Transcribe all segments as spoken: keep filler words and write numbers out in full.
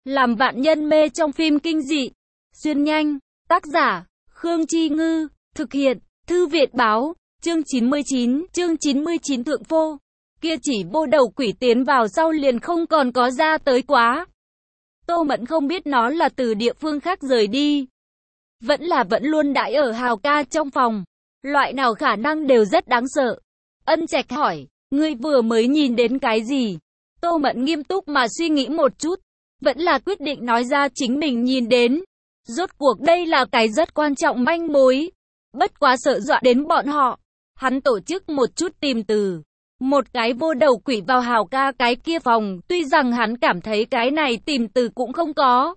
Làm vạn nhân mê trong phim kinh dị. Xuyên nhanh. Tác giả, Khương Chi Ngư. Thực hiện, Thư viện báo. Chương chín mươi chín, chương chín mươi chín thượng phô. Kia chỉ vô đầu quỷ tiến vào sau liền không còn có ra tới quá. Tô Mẫn không biết nó là từ địa phương khác rời đi. Vẫn là vẫn luôn đãi ở Hào ca trong phòng. Loại nào khả năng đều rất đáng sợ. Ân Trạch hỏi, ngươi vừa mới nhìn đến cái gì? Tô Mẫn nghiêm túc mà suy nghĩ một chút. Vẫn là quyết định nói ra chính mình nhìn đến. Rốt cuộc đây là cái rất quan trọng manh mối. Bất quá sợ dọa đến bọn họ. Hắn tổ chức một chút tìm từ. Một cái vô đầu quỷ vào Hào ca cái kia phòng. Tuy rằng hắn cảm thấy cái này tìm từ cũng không có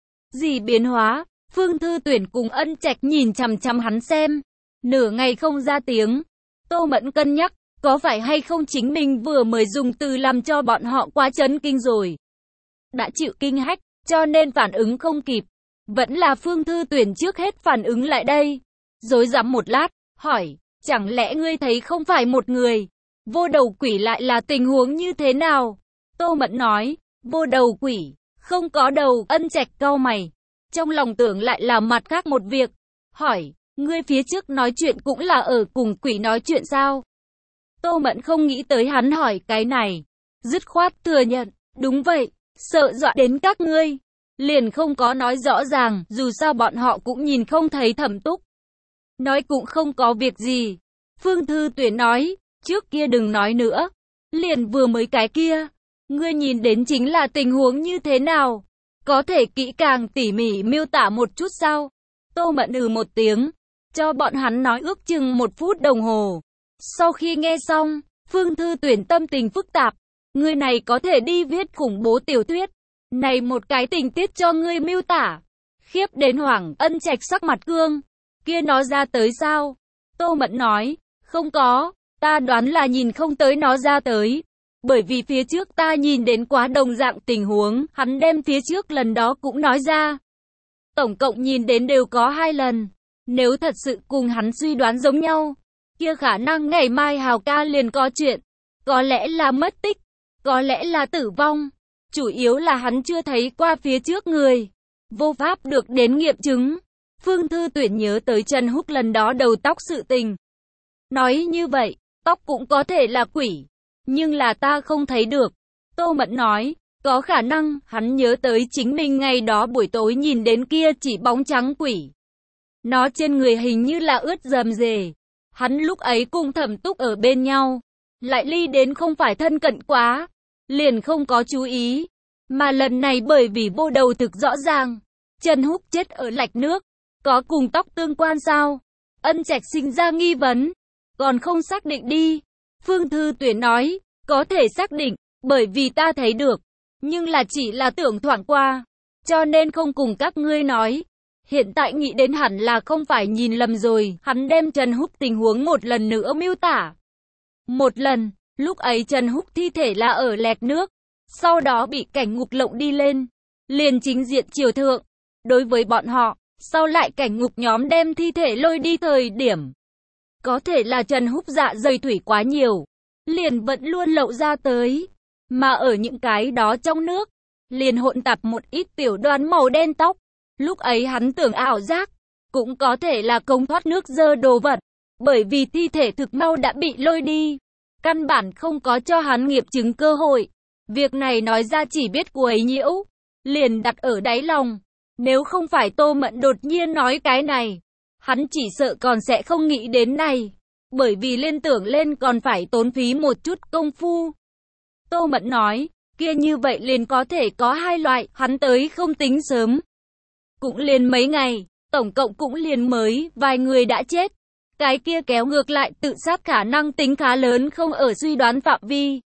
gì biến hóa. Phương Thư Tuyển cùng Ân Trạch nhìn chằm chằm hắn xem. Nửa ngày không ra tiếng. Tô Mẫn cân nhắc. Có phải hay không chính mình vừa mới dùng từ làm cho bọn họ quá chấn kinh rồi. Đã chịu kinh hách, cho nên phản ứng không kịp. Vẫn là Phương Thư Tuyển trước hết phản ứng lại đây. Rối rắm một lát, hỏi, chẳng lẽ ngươi thấy không phải một người? Vô đầu quỷ lại là tình huống như thế nào? Tô Mẫn nói, vô đầu quỷ, không có đầu. Ân Trạch cau mày. Trong lòng tưởng lại là mặt khác một việc. Hỏi, ngươi phía trước nói chuyện cũng là ở cùng quỷ nói chuyện sao? Tô Mẫn không nghĩ tới hắn hỏi cái này. Dứt khoát thừa nhận, đúng vậy, sợ dọa đến các ngươi. Liền không có nói rõ ràng, dù sao bọn họ cũng nhìn không thấy Thẩm Túc. Nói cũng không có việc gì. Phương Thư Tuyển nói, trước kia đừng nói nữa. Liền vừa mới cái kia. Ngươi nhìn đến chính là tình huống như thế nào? Có thể kỹ càng tỉ mỉ miêu tả một chút sao? Tô Mẫn ừ một tiếng. Cho bọn hắn nói ước chừng một phút đồng hồ. Sau khi nghe xong, Phương Thư Tuyển tâm tình phức tạp. Ngươi này có thể đi viết khủng bố tiểu thuyết. Này một cái tình tiết cho ngươi miêu tả. Khiếp đến hoảng. Ân Trạch sắc mặt cương. Kia nó ra tới sao? Tô Mẫn nói, không có. Ta đoán là nhìn không tới nó ra tới. Bởi vì phía trước ta nhìn đến quá đồng dạng tình huống. Hắn đem phía trước lần đó cũng nói ra. Tổng cộng nhìn đến đều có hai lần. Nếu thật sự cùng hắn suy đoán giống nhau, kia khả năng ngày mai Hào ca liền có chuyện. Có lẽ là mất tích. Có lẽ là tử vong. Chủ yếu là hắn chưa thấy qua phía trước người. Vô pháp được đến nghiệm chứng. Phương Thư Tuyển nhớ tới Trần Húc lần đó đầu tóc sự tình. Nói như vậy, tóc cũng có thể là quỷ. Nhưng là ta không thấy được. Tô Mẫn nói, có khả năng hắn nhớ tới chính mình ngày đó buổi tối nhìn đến kia chỉ bóng trắng quỷ. Nó trên người hình như là ướt rầm rề. Hắn lúc ấy cùng Thẩm Túc ở bên nhau. Lại ly đến không phải thân cận quá. Liền không có chú ý. Mà lần này bởi vì vô đầu thực rõ ràng. Trần Húc chết ở lạch nước. Có cùng tóc tương quan sao? Ân Trạch sinh ra nghi vấn. Còn không xác định đi. Phương Thư Tuyển nói. Có thể xác định. Bởi vì ta thấy được. Nhưng là chỉ là tưởng thoảng qua. Cho nên không cùng các ngươi nói. Hiện tại nghĩ đến hẳn là không phải nhìn lầm rồi. Hắn đem Trần Húc tình huống một lần nữa miêu tả. Một lần. Lúc ấy Trần Húc thi thể là ở lẹt nước. Sau đó bị cảnh ngục lộng đi lên. Liền chính diện triều thượng. Đối với bọn họ, sau lại cảnh ngục nhóm đem thi thể lôi đi thời điểm. Có thể là Trần Húc dạ dày thủy quá nhiều. Liền vẫn luôn lậu ra tới. Mà ở những cái đó trong nước. Liền hỗn tạp một ít tiểu đoàn màu đen tóc. Lúc ấy hắn tưởng ảo giác. Cũng có thể là công thoát nước dơ đồ vật. Bởi vì thi thể thực mau đã bị lôi đi. Căn bản không có cho hắn nghiệm chứng cơ hội. Việc này nói ra chỉ biết quấy nhiễu. Liền đặt ở đáy lòng. Nếu không phải Tô Mẫn đột nhiên nói cái này. Hắn chỉ sợ còn sẽ không nghĩ đến này. Bởi vì liên tưởng lên còn phải tốn phí một chút công phu. Tô Mẫn nói. Kia như vậy liền có thể có hai loại. Hắn tới không tính sớm. Cũng liền mấy ngày. Tổng cộng cũng liền mới. Vài người đã chết. Cái kia kéo ngược lại tự sát khả năng tính khá lớn không ở suy đoán phạm vi.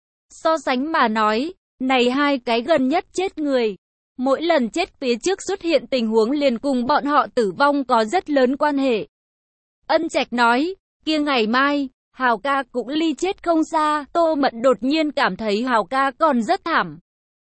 So sánh mà nói, này hai cái gần nhất chết người. Mỗi lần chết phía trước xuất hiện tình huống liền cùng bọn họ tử vong có rất lớn quan hệ. Ân Trạch nói, kia ngày mai, Hào ca cũng ly chết không xa. Tô Mẫn đột nhiên cảm thấy Hào ca còn rất thảm.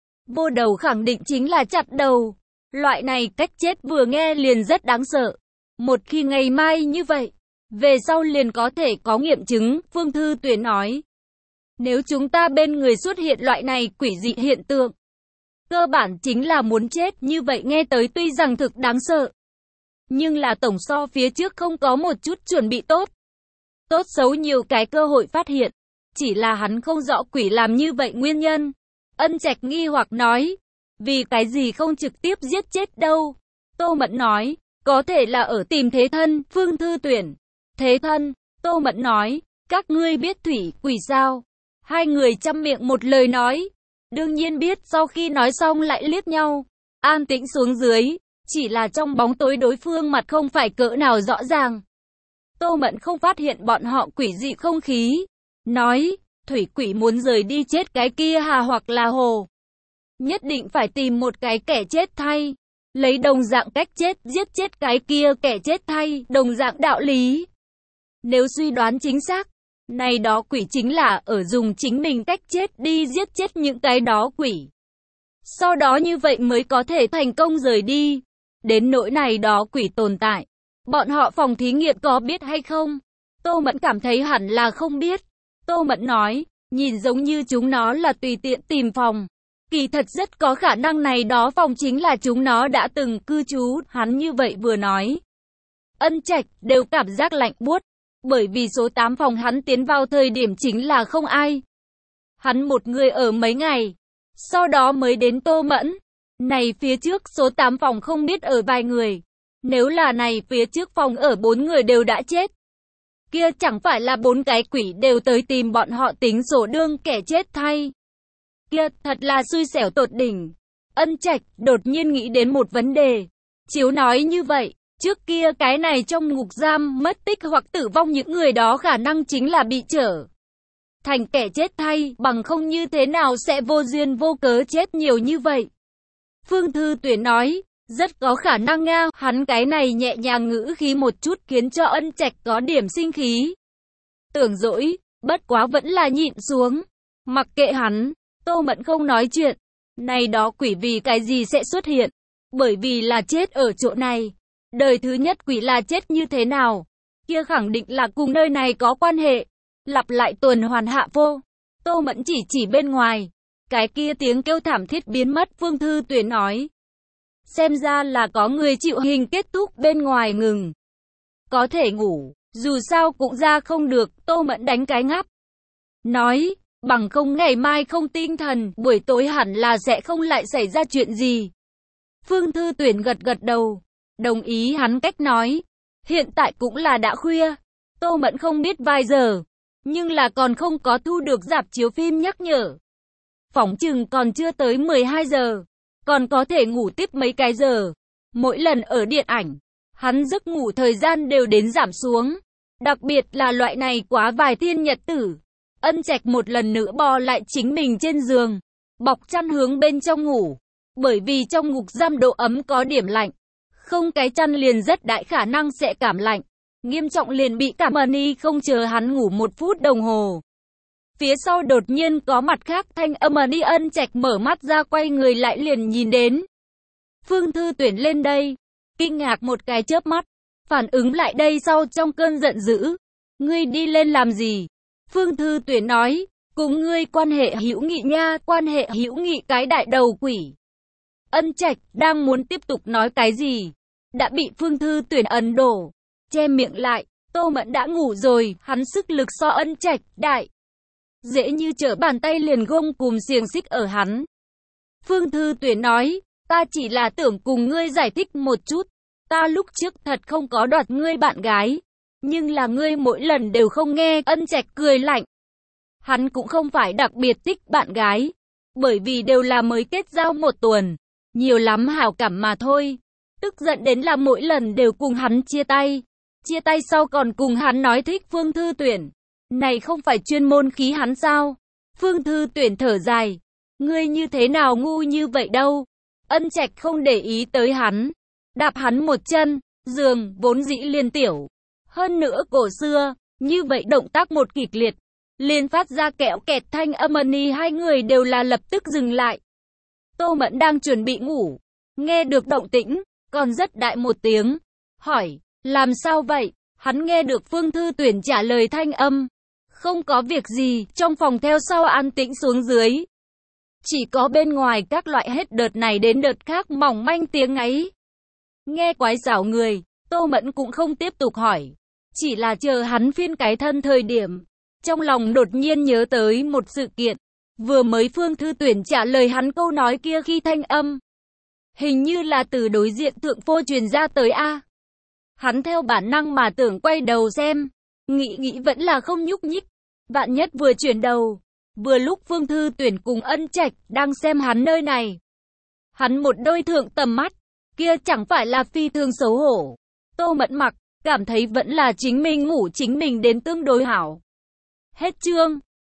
Vô đầu khẳng định chính là chặt đầu. Loại này cách chết vừa nghe liền rất đáng sợ. Một khi ngày mai như vậy, về sau liền có thể có nghiệm chứng. Phương Thư Tuyển nói, nếu chúng ta bên người xuất hiện loại này quỷ dị hiện tượng, Cơ bản chính là muốn chết, như vậy nghe tới tuy rằng thực đáng sợ. Nhưng là tổng so phía trước không có một chút chuẩn bị tốt. Tốt xấu nhiều cái cơ hội phát hiện. Chỉ là hắn không rõ quỷ làm như vậy nguyên nhân. Ân Trạch nghi hoặc nói. Vì cái gì không trực tiếp giết chết đâu? Tô Mẫn nói. Có thể là ở tìm thế thân, Phương Thư Tuyển. Thế thân, Tô Mẫn nói. Các ngươi biết thủy quỷ sao? Hai người chăm miệng một lời nói. Đương nhiên biết, sau khi nói xong lại liếc nhau. An tĩnh xuống dưới. Chỉ là trong bóng tối đối phương mặt không phải cỡ nào rõ ràng. Tô Mẫn không phát hiện bọn họ quỷ dị không khí. Nói, thủy quỷ muốn rời đi chết cái kia hà hoặc là hồ. Nhất định phải tìm một cái kẻ chết thay. Lấy đồng dạng cách chết giết chết cái kia kẻ chết thay, đồng dạng đạo lý. Nếu suy đoán chính xác, này đó quỷ chính là ở dùng chính mình cách chết đi giết chết những cái đó quỷ. Sau đó như vậy mới có thể thành công rời đi. Đến nỗi này đó quỷ tồn tại. Bọn họ phòng thí nghiệm có biết hay không? Tô Mẫn cảm thấy hẳn là không biết. Tô Mẫn nói, nhìn giống như chúng nó là tùy tiện tìm phòng. Kỳ thật rất có khả năng này đó phòng chính là chúng nó đã từng cư trú. Hắn như vậy vừa nói. Ân Trạch đều cảm giác lạnh buốt. Bởi vì số tám phòng hắn tiến vào thời điểm chính là không ai. Hắn một người ở mấy ngày. Sau đó mới đến Tô Mẫn. Này phía trước số tám phòng không biết ở vài người. Nếu là này phía trước phòng ở bốn người đều đã chết. Kia chẳng phải là bốn cái quỷ đều tới tìm bọn họ tính sổ đương kẻ chết thay. Kia thật là xui xẻo tột đỉnh. Ân Trạch đột nhiên nghĩ đến một vấn đề. Chiếu nói như vậy, trước kia cái này trong ngục giam mất tích hoặc tử vong những người đó khả năng chính là bị trở thành kẻ chết thay, bằng không như thế nào sẽ vô duyên vô cớ chết nhiều như vậy. Phương Thư Tuyển nói, rất có khả năng nga, hắn cái này nhẹ nhàng ngữ khí một chút khiến cho Ân Trạch có điểm sinh khí. Tưởng dỗi, bất quá vẫn là nhịn xuống. Mặc kệ hắn, Tô Mẫn không nói chuyện. Này đó quỷ vì cái gì sẽ xuất hiện? Bởi vì là chết ở chỗ này. Đời thứ nhất quỷ là chết như thế nào? Kia khẳng định là cùng nơi này có quan hệ. Lặp lại tuần hoàn hạ vô. Tô Mẫn chỉ chỉ bên ngoài. Cái kia tiếng kêu thảm thiết biến mất. Phương Thư Tuyển nói. Xem ra là có người chịu hình kết thúc bên ngoài ngừng. Có thể ngủ. Dù sao cũng ra không được. Tô Mẫn đánh cái ngáp. Nói. Bằng không ngày mai không tinh thần. Buổi tối hẳn là sẽ không lại xảy ra chuyện gì. Phương Thư Tuyển gật gật đầu. Đồng ý hắn cách nói. Hiện tại cũng là đã khuya. Tô Mẫn không biết vài giờ. Nhưng là còn không có thu được rạp chiếu phim nhắc nhở. Phỏng chừng còn chưa tới mười hai giờ. Còn có thể ngủ tiếp mấy cái giờ. Mỗi lần ở điện ảnh, hắn giấc ngủ thời gian đều đến giảm xuống. Đặc biệt là loại này quá vài thiên nhật tử. Ân Trạch một lần nữa bò lại chính mình trên giường. Bọc chăn hướng bên trong ngủ. Bởi vì trong ngục giam độ ấm có điểm lạnh. Không cái chăn liền rất đại khả năng sẽ cảm lạnh. Nghiêm trọng liền bị cảm ơn y không chờ hắn ngủ một phút đồng hồ. Phía sau đột nhiên có mặt khác thanh âm ơn y. Ân Trạch mở mắt ra quay người lại liền nhìn đến. Phương Thư Tuyển lên đây. Kinh ngạc một cái chớp mắt. Phản ứng lại đây sau trong cơn giận dữ. Ngươi đi lên làm gì? Phương Thư Tuyển nói. Cùng ngươi quan hệ hữu nghị nha. Quan hệ hữu nghị cái đại đầu quỷ. Ân Trạch đang muốn tiếp tục nói cái gì. Đã bị Phương Thư Tuyển ấn đổ. Che miệng lại. Tô Mẫn đã ngủ rồi. Hắn sức lực so Ân Trạch đại. Dễ như trở bàn tay liền gông cùm xiềng xích ở hắn. Phương Thư Tuyển nói. Ta chỉ là tưởng cùng ngươi giải thích một chút. Ta lúc trước thật không có đoạt ngươi bạn gái. Nhưng là ngươi mỗi lần đều không nghe. Ân Trạch cười lạnh. Hắn cũng không phải đặc biệt thích bạn gái. Bởi vì đều là mới kết giao một tuần. Nhiều lắm hảo cảm mà thôi. Tức giận đến là mỗi lần đều cùng hắn chia tay. Chia tay sau còn cùng hắn nói thích Phương Thư Tuyển. Này không phải chuyên môn khí hắn sao? Phương Thư Tuyển thở dài. Ngươi như thế nào ngu như vậy đâu? Ân Trạch không để ý tới hắn. Đạp hắn một chân. Giường vốn dĩ liền tiểu. Hơn nữa cổ xưa. Như vậy động tác một kịch liệt. Liền phát ra kẹo kẹt thanh âm ân y. Hai người đều là lập tức dừng lại. Tô Mẫn đang chuẩn bị ngủ. Nghe được động tĩnh. Còn rất đại một tiếng. Hỏi. Làm sao vậy? Hắn nghe được Phương Thư Tuyển trả lời thanh âm. Không có việc gì. Trong phòng theo sau an tĩnh xuống dưới. Chỉ có bên ngoài các loại hết đợt này đến đợt khác mỏng manh tiếng ấy. Nghe quái xảo người, Tô Mẫn cũng không tiếp tục hỏi. Chỉ là chờ hắn phiên cái thân thời điểm. Trong lòng đột nhiên nhớ tới một sự kiện. Vừa mới Phương Thư Tuyển trả lời hắn câu nói kia khi thanh âm. Hình như là từ đối diện thượng phô truyền ra tới A. Hắn theo bản năng mà tưởng quay đầu xem. Nghĩ nghĩ vẫn là không nhúc nhích. Vạn nhất vừa chuyển đầu. Vừa lúc Phương Thư Tuyển cùng Ân Trạch đang xem hắn nơi này. Hắn một đôi thượng tầm mắt. Kia chẳng phải là phi thường xấu hổ. Tô Mẫn mặc, cảm thấy vẫn là chính mình ngủ chính mình đến tương đối hảo. Hết chương.